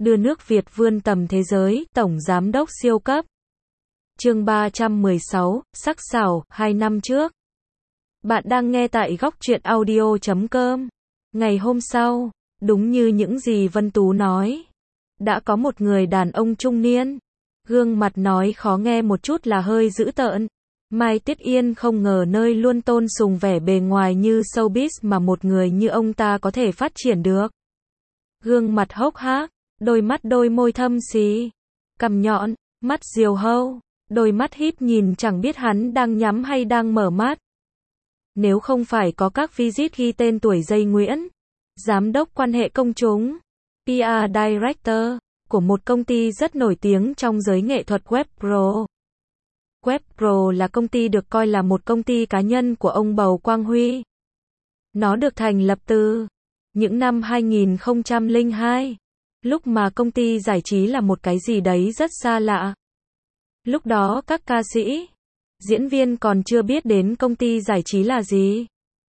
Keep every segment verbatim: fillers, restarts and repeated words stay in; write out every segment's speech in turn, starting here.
đưa nước Việt vươn tầm thế giới, tổng giám đốc siêu cấp. Chương ba trăm mười sáu, sắc sảo, hai năm trước. Bạn đang nghe tại góc truyện audio chấm com. Ngày hôm sau, đúng như những gì Vân Tú nói, đã có một người đàn ông trung niên, gương mặt nói khó nghe một chút là hơi dữ tợn. Mai Tiết Yên không ngờ nơi luôn tôn sùng vẻ bề ngoài như showbiz mà một người như ông ta có thể phát triển được. Gương mặt hốc hác, đôi mắt đôi môi thâm xí, cằm nhọn, mắt diều hâu, đôi mắt híp nhìn chẳng biết hắn đang nhắm hay đang mở mắt. Nếu không phải có các visit ghi tên tuổi dây Nguyễn, giám đốc quan hệ công chúng, pê e Director, của một công ty rất nổi tiếng trong giới nghệ thuật WebPro. WebPro là công ty được coi là một công ty cá nhân của ông Bầu Quang Huy. Nó được thành lập từ những năm hai nghìn không trăm lẻ hai, lúc mà công ty giải trí là một cái gì đấy rất xa lạ. Lúc đó các ca sĩ, diễn viên còn chưa biết đến công ty giải trí là gì.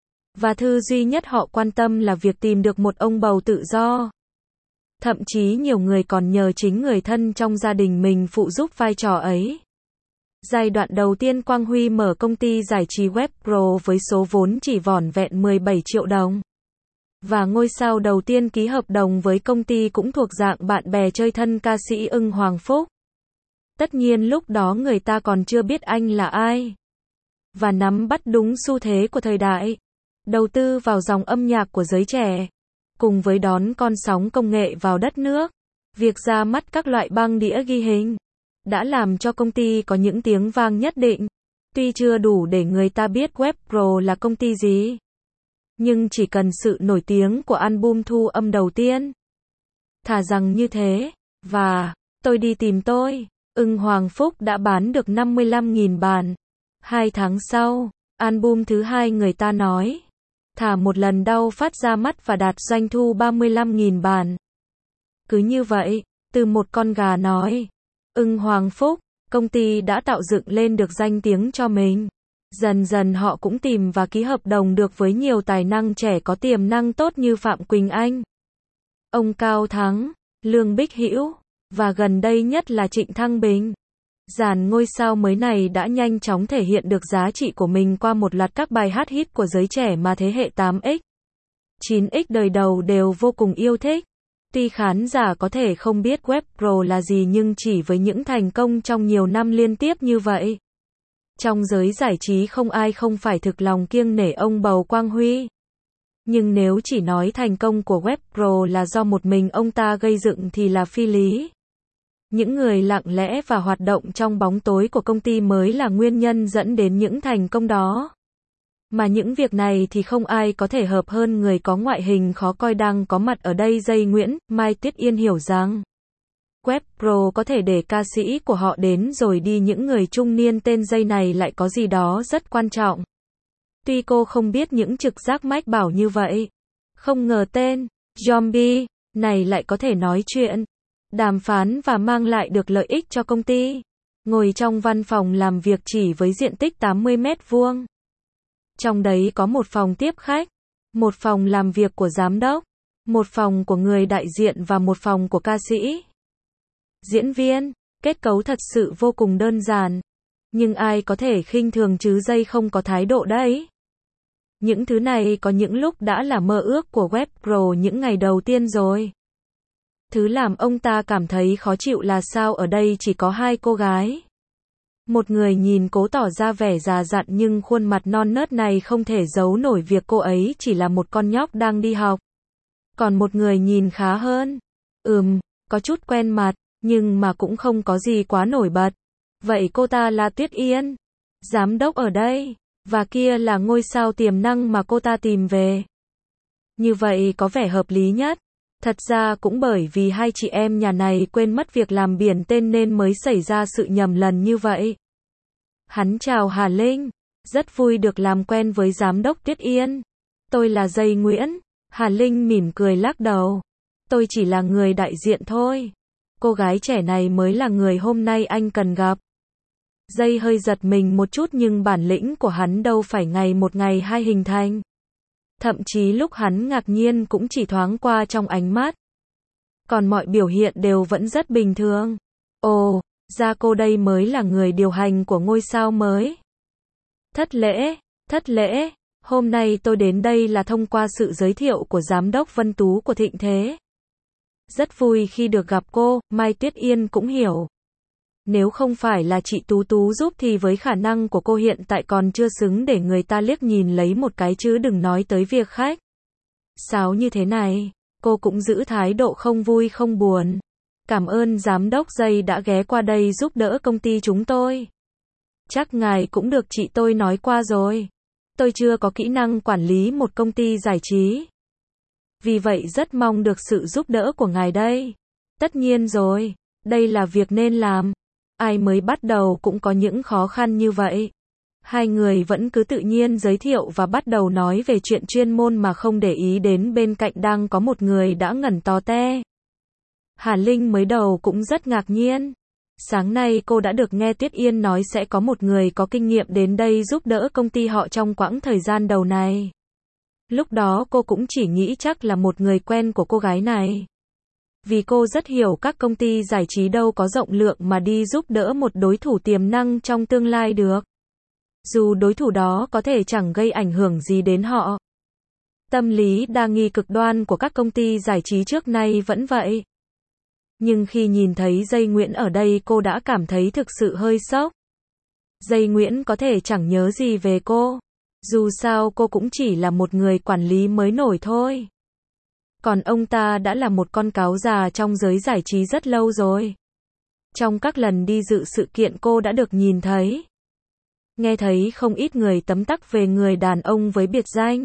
Và thứ duy nhất họ quan tâm là việc tìm được một ông bầu tự do. Thậm chí nhiều người còn nhờ chính người thân trong gia đình mình phụ giúp vai trò ấy. Giai đoạn đầu tiên Quang Huy mở công ty giải trí WebPro với số vốn chỉ vỏn vẹn mười bảy triệu đồng. Và ngôi sao đầu tiên ký hợp đồng với công ty cũng thuộc dạng bạn bè chơi thân ca sĩ Ưng Hoàng Phúc. Tất nhiên lúc đó người ta còn chưa biết anh là ai. Và nắm bắt đúng xu thế của thời đại. Đầu tư vào dòng âm nhạc của giới trẻ. Cùng với đón con sóng công nghệ vào đất nước. Việc ra mắt các loại băng đĩa ghi hình đã làm cho công ty có những tiếng vang nhất định. Tuy chưa đủ để người ta biết WebPro là công ty gì, nhưng chỉ cần sự nổi tiếng của album thu âm đầu tiên. Thà rằng như thế. Và tôi đi tìm tôi. Ưng Hoàng Phúc đã bán được năm mươi lăm nghìn bản. Hai tháng sau, album thứ hai người ta nói, thả một lần đau phát ra mắt và đạt doanh thu ba mươi lăm nghìn bản. Cứ như vậy, từ một con gà nói, Ưng Hoàng Phúc, công ty đã tạo dựng lên được danh tiếng cho mình. Dần dần họ cũng tìm và ký hợp đồng được với nhiều tài năng trẻ có tiềm năng tốt như Phạm Quỳnh Anh, ông Cao Thắng, Lương Bích Hữu, và gần đây nhất là Trịnh Thăng Bình. Dàn ngôi sao mới này đã nhanh chóng thể hiện được giá trị của mình qua một loạt các bài hát hit của giới trẻ mà thế hệ tám x, chín x đời đầu đều vô cùng yêu thích. Tuy khán giả có thể không biết WebPro là gì nhưng chỉ với những thành công trong nhiều năm liên tiếp như vậy, trong giới giải trí không ai không phải thực lòng kiêng nể ông Bầu Quang Huy. Nhưng nếu chỉ nói thành công của WebPro là do một mình ông ta gây dựng thì là phi lý. Những người lặng lẽ và hoạt động trong bóng tối của công ty mới là nguyên nhân dẫn đến những thành công đó. Mà những việc này thì không ai có thể hợp hơn người có ngoại hình khó coi đang có mặt ở đây dây Nguyễn. Mai Tiết Yên hiểu rằng WebPro có thể để ca sĩ của họ đến rồi đi, những người trung niên tên dây này lại có gì đó rất quan trọng. Tuy cô không biết những trực giác mách bảo như vậy. Không ngờ tên Zombie này lại có thể nói chuyện, đàm phán và mang lại được lợi ích cho công ty. Ngồi trong văn phòng làm việc chỉ với diện tích tám mươi mét vuông. Trong đấy có một phòng tiếp khách, một phòng làm việc của giám đốc, một phòng của người đại diện và một phòng của ca sĩ, diễn viên. Kết cấu thật sự vô cùng đơn giản. Nhưng ai có thể khinh thường chứ dây không có thái độ đấy. Những thứ này có những lúc đã là mơ ước của WebPro những ngày đầu tiên rồi. Thứ làm ông ta cảm thấy khó chịu là sao ở đây chỉ có hai cô gái. Một người nhìn cố tỏ ra vẻ già dặn nhưng khuôn mặt non nớt này không thể giấu nổi việc cô ấy chỉ là một con nhóc đang đi học. Còn một người nhìn khá hơn. Ừm, có chút quen mặt, nhưng mà cũng không có gì quá nổi bật. Vậy cô ta là Tuyết Yên, giám đốc ở đây, và kia là ngôi sao tiềm năng mà cô ta tìm về. Như vậy có vẻ hợp lý nhất. Thật ra cũng bởi vì hai chị em nhà này quên mất việc làm biển tên nên mới xảy ra sự nhầm lẫn như vậy. Hắn chào Hà Linh, rất vui được làm quen với giám đốc Tuyết Yên. Tôi là dây Nguyễn. Hà Linh mỉm cười lắc đầu. Tôi chỉ là người đại diện thôi. Cô gái trẻ này mới là người hôm nay anh cần gặp. Dây hơi giật mình một chút nhưng bản lĩnh của hắn đâu phải ngày một ngày hai hình thành. Thậm chí lúc hắn ngạc nhiên cũng chỉ thoáng qua trong ánh mắt. còn mọi biểu hiện đều vẫn rất bình thường. Ồ, ra cô đây mới là người điều hành của ngôi sao mới. Thất lễ, thất lễ, hôm nay tôi đến đây là thông qua sự giới thiệu của Giám đốc Vân Tú của Thịnh Thế. Rất vui khi được gặp cô, Mai Tuyết Yên cũng hiểu. Nếu không phải là chị Tú Tú giúp thì với khả năng của cô hiện tại còn chưa xứng để người ta liếc nhìn lấy một cái chứ đừng nói tới việc khách sáo như thế này. Cô cũng giữ thái độ không vui không buồn. Cảm ơn giám đốc Dây đã ghé qua đây giúp đỡ công ty chúng tôi. Chắc ngài cũng được chị tôi nói qua rồi. Tôi chưa có kỹ năng quản lý một công ty giải trí. Vì vậy rất mong được sự giúp đỡ của ngài đây. Tất nhiên rồi, đây là việc nên làm. Ai mới bắt đầu cũng có những khó khăn như vậy. Hai người vẫn cứ tự nhiên giới thiệu và bắt đầu nói về chuyện chuyên môn mà không để ý đến bên cạnh đang có một người đã ngẩn to te. Hà Linh mới đầu cũng rất ngạc nhiên. Sáng nay cô đã được nghe Tuyết Yên nói sẽ có một người có kinh nghiệm đến đây giúp đỡ công ty họ trong quãng thời gian đầu này. Lúc đó cô cũng chỉ nghĩ chắc là một người quen của cô gái này. Vì cô rất hiểu các công ty giải trí đâu có rộng lượng mà đi giúp đỡ một đối thủ tiềm năng trong tương lai được. Dù đối thủ đó có thể chẳng gây ảnh hưởng gì đến họ. Tâm lý đa nghi cực đoan của các công ty giải trí trước nay vẫn vậy. Nhưng khi nhìn thấy Dây Nguyễn ở đây cô đã cảm thấy thực sự hơi sốc. Dây Nguyễn có thể chẳng nhớ gì về cô. Dù sao cô cũng chỉ là một người quản lý mới nổi thôi. Còn ông ta đã là một con cáo già trong giới giải trí rất lâu rồi. Trong các lần đi dự sự kiện cô đã được nhìn thấy. Nghe thấy không ít người tấm tắc về người đàn ông với biệt danh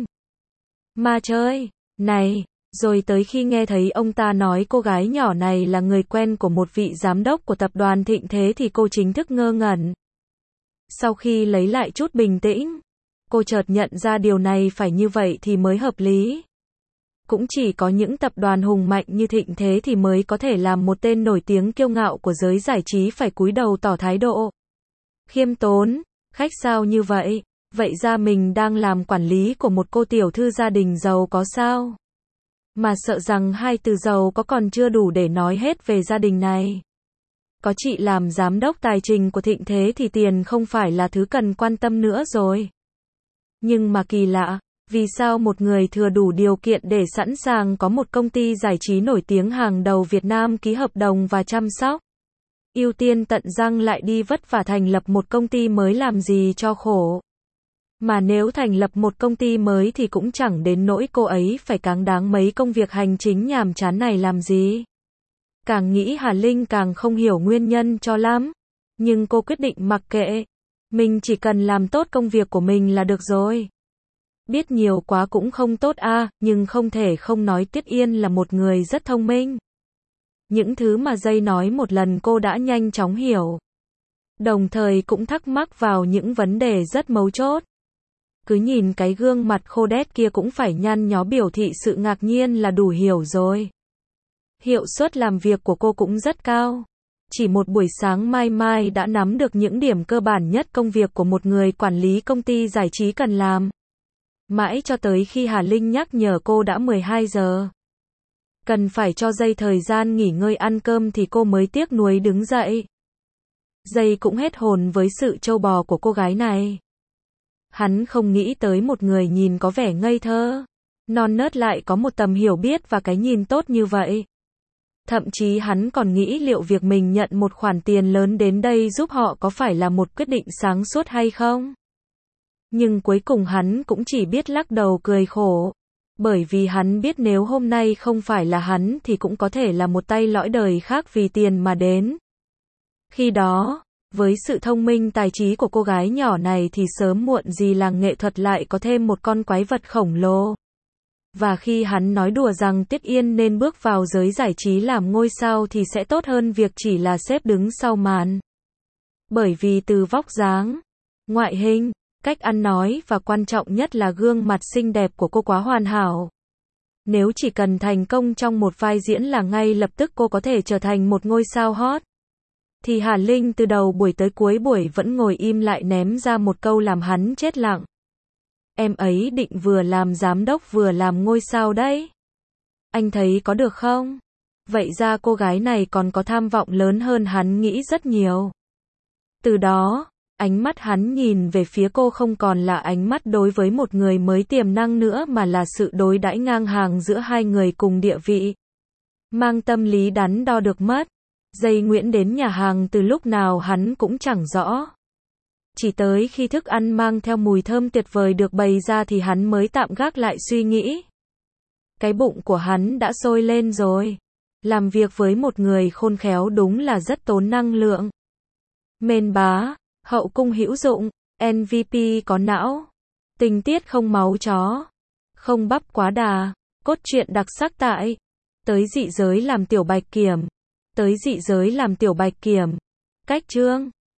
ma chơi này, rồi tới khi nghe thấy ông ta nói cô gái nhỏ này là người quen của một vị giám đốc của tập đoàn Thịnh Thế thì cô chính thức ngơ ngẩn. Sau khi lấy lại chút bình tĩnh, cô chợt nhận ra điều này phải như vậy thì mới hợp lý. Cũng chỉ có những tập đoàn hùng mạnh như Thịnh Thế thì mới có thể làm một tên nổi tiếng kiêu ngạo của giới giải trí phải cúi đầu tỏ thái độ khiêm tốn, khách sao như vậy. Vậy ra mình đang làm quản lý của một cô tiểu thư gia đình giàu có sao? Mà sợ rằng hai từ giàu có còn chưa đủ để nói hết về gia đình này. Có chị làm giám đốc tài chính của Thịnh Thế thì tiền không phải là thứ cần quan tâm nữa rồi. Nhưng mà kỳ lạ, vì sao một người thừa đủ điều kiện để sẵn sàng có một công ty giải trí nổi tiếng hàng đầu Việt Nam ký hợp đồng và chăm sóc ưu tiên tận răng lại đi vất vả thành lập một công ty mới làm gì cho khổ. Mà nếu thành lập một công ty mới thì cũng chẳng đến nỗi cô ấy phải cáng đáng mấy công việc hành chính nhàm chán này làm gì. Càng nghĩ Hà Linh càng không hiểu nguyên nhân cho lắm. Nhưng cô quyết định mặc kệ. Mình chỉ cần làm tốt công việc của mình là được rồi. Biết nhiều quá cũng không tốt a, nhưng không thể không nói Tuyết Yên là một người rất thông minh. Những thứ mà Dây nói một lần cô đã nhanh chóng hiểu. Đồng thời cũng thắc mắc vào những vấn đề rất mấu chốt. Cứ nhìn cái gương mặt khô đét kia cũng phải nhăn nhó biểu thị sự ngạc nhiên là đủ hiểu rồi. Hiệu suất làm việc của cô cũng rất cao. Chỉ một buổi sáng Mai Mai đã nắm được những điểm cơ bản nhất công việc của một người quản lý công ty giải trí cần làm. Mãi cho tới khi Hà Linh nhắc nhở cô đã mười hai giờ. Cần phải cho Dây thời gian nghỉ ngơi ăn cơm thì cô mới tiếc nuối đứng dậy. Dây cũng hết hồn với sự trâu bò của cô gái này. Hắn không nghĩ tới một người nhìn có vẻ ngây thơ, non nớt lại có một tầm hiểu biết và cái nhìn tốt như vậy. Thậm chí hắn còn nghĩ liệu việc mình nhận một khoản tiền lớn đến đây giúp họ có phải là một quyết định sáng suốt hay không. Nhưng cuối cùng hắn cũng chỉ biết lắc đầu cười khổ. Bởi vì hắn biết nếu hôm nay không phải là hắn thì cũng có thể là một tay lõi đời khác vì tiền mà đến. Khi đó, với sự thông minh tài trí của cô gái nhỏ này thì sớm muộn gì làng nghệ thuật lại có thêm một con quái vật khổng lồ. Và khi hắn nói đùa rằng Tuyết Yên nên bước vào giới giải trí làm ngôi sao thì sẽ tốt hơn việc chỉ là xếp đứng sau màn. Bởi vì từ vóc dáng, ngoại hình, cách ăn nói và quan trọng nhất là gương mặt xinh đẹp của cô quá hoàn hảo. Nếu chỉ cần thành công trong một vai diễn là ngay lập tức cô có thể trở thành một ngôi sao hot. Thì Hà Linh từ đầu buổi tới cuối buổi vẫn ngồi im lại ném ra một câu làm hắn chết lặng. Em ấy định vừa làm giám đốc vừa làm ngôi sao đấy. Anh thấy có được không? Vậy ra cô gái này còn có tham vọng lớn hơn hắn nghĩ rất nhiều. Từ đó, ánh mắt hắn nhìn về phía cô không còn là ánh mắt đối với một người mới tiềm năng nữa mà là sự đối đãi ngang hàng giữa hai người cùng địa vị. Mang tâm lý đắn đo được mất. Dây Nguyễn đến nhà hàng từ lúc nào hắn cũng chẳng rõ. Chỉ tới khi thức ăn mang theo mùi thơm tuyệt vời được bày ra thì hắn mới tạm gác lại suy nghĩ. Cái bụng của hắn đã sôi lên rồi. Làm việc với một người khôn khéo đúng là rất tốn năng lượng. Mên bá, hậu cung hữu dụng, em vê pê có não, tình tiết không máu chó, không bắp quá đà, cốt truyện đặc sắc tại tới dị giới làm tiểu bạch kiểm, tới dị giới làm tiểu bạch kiểm. Cách chương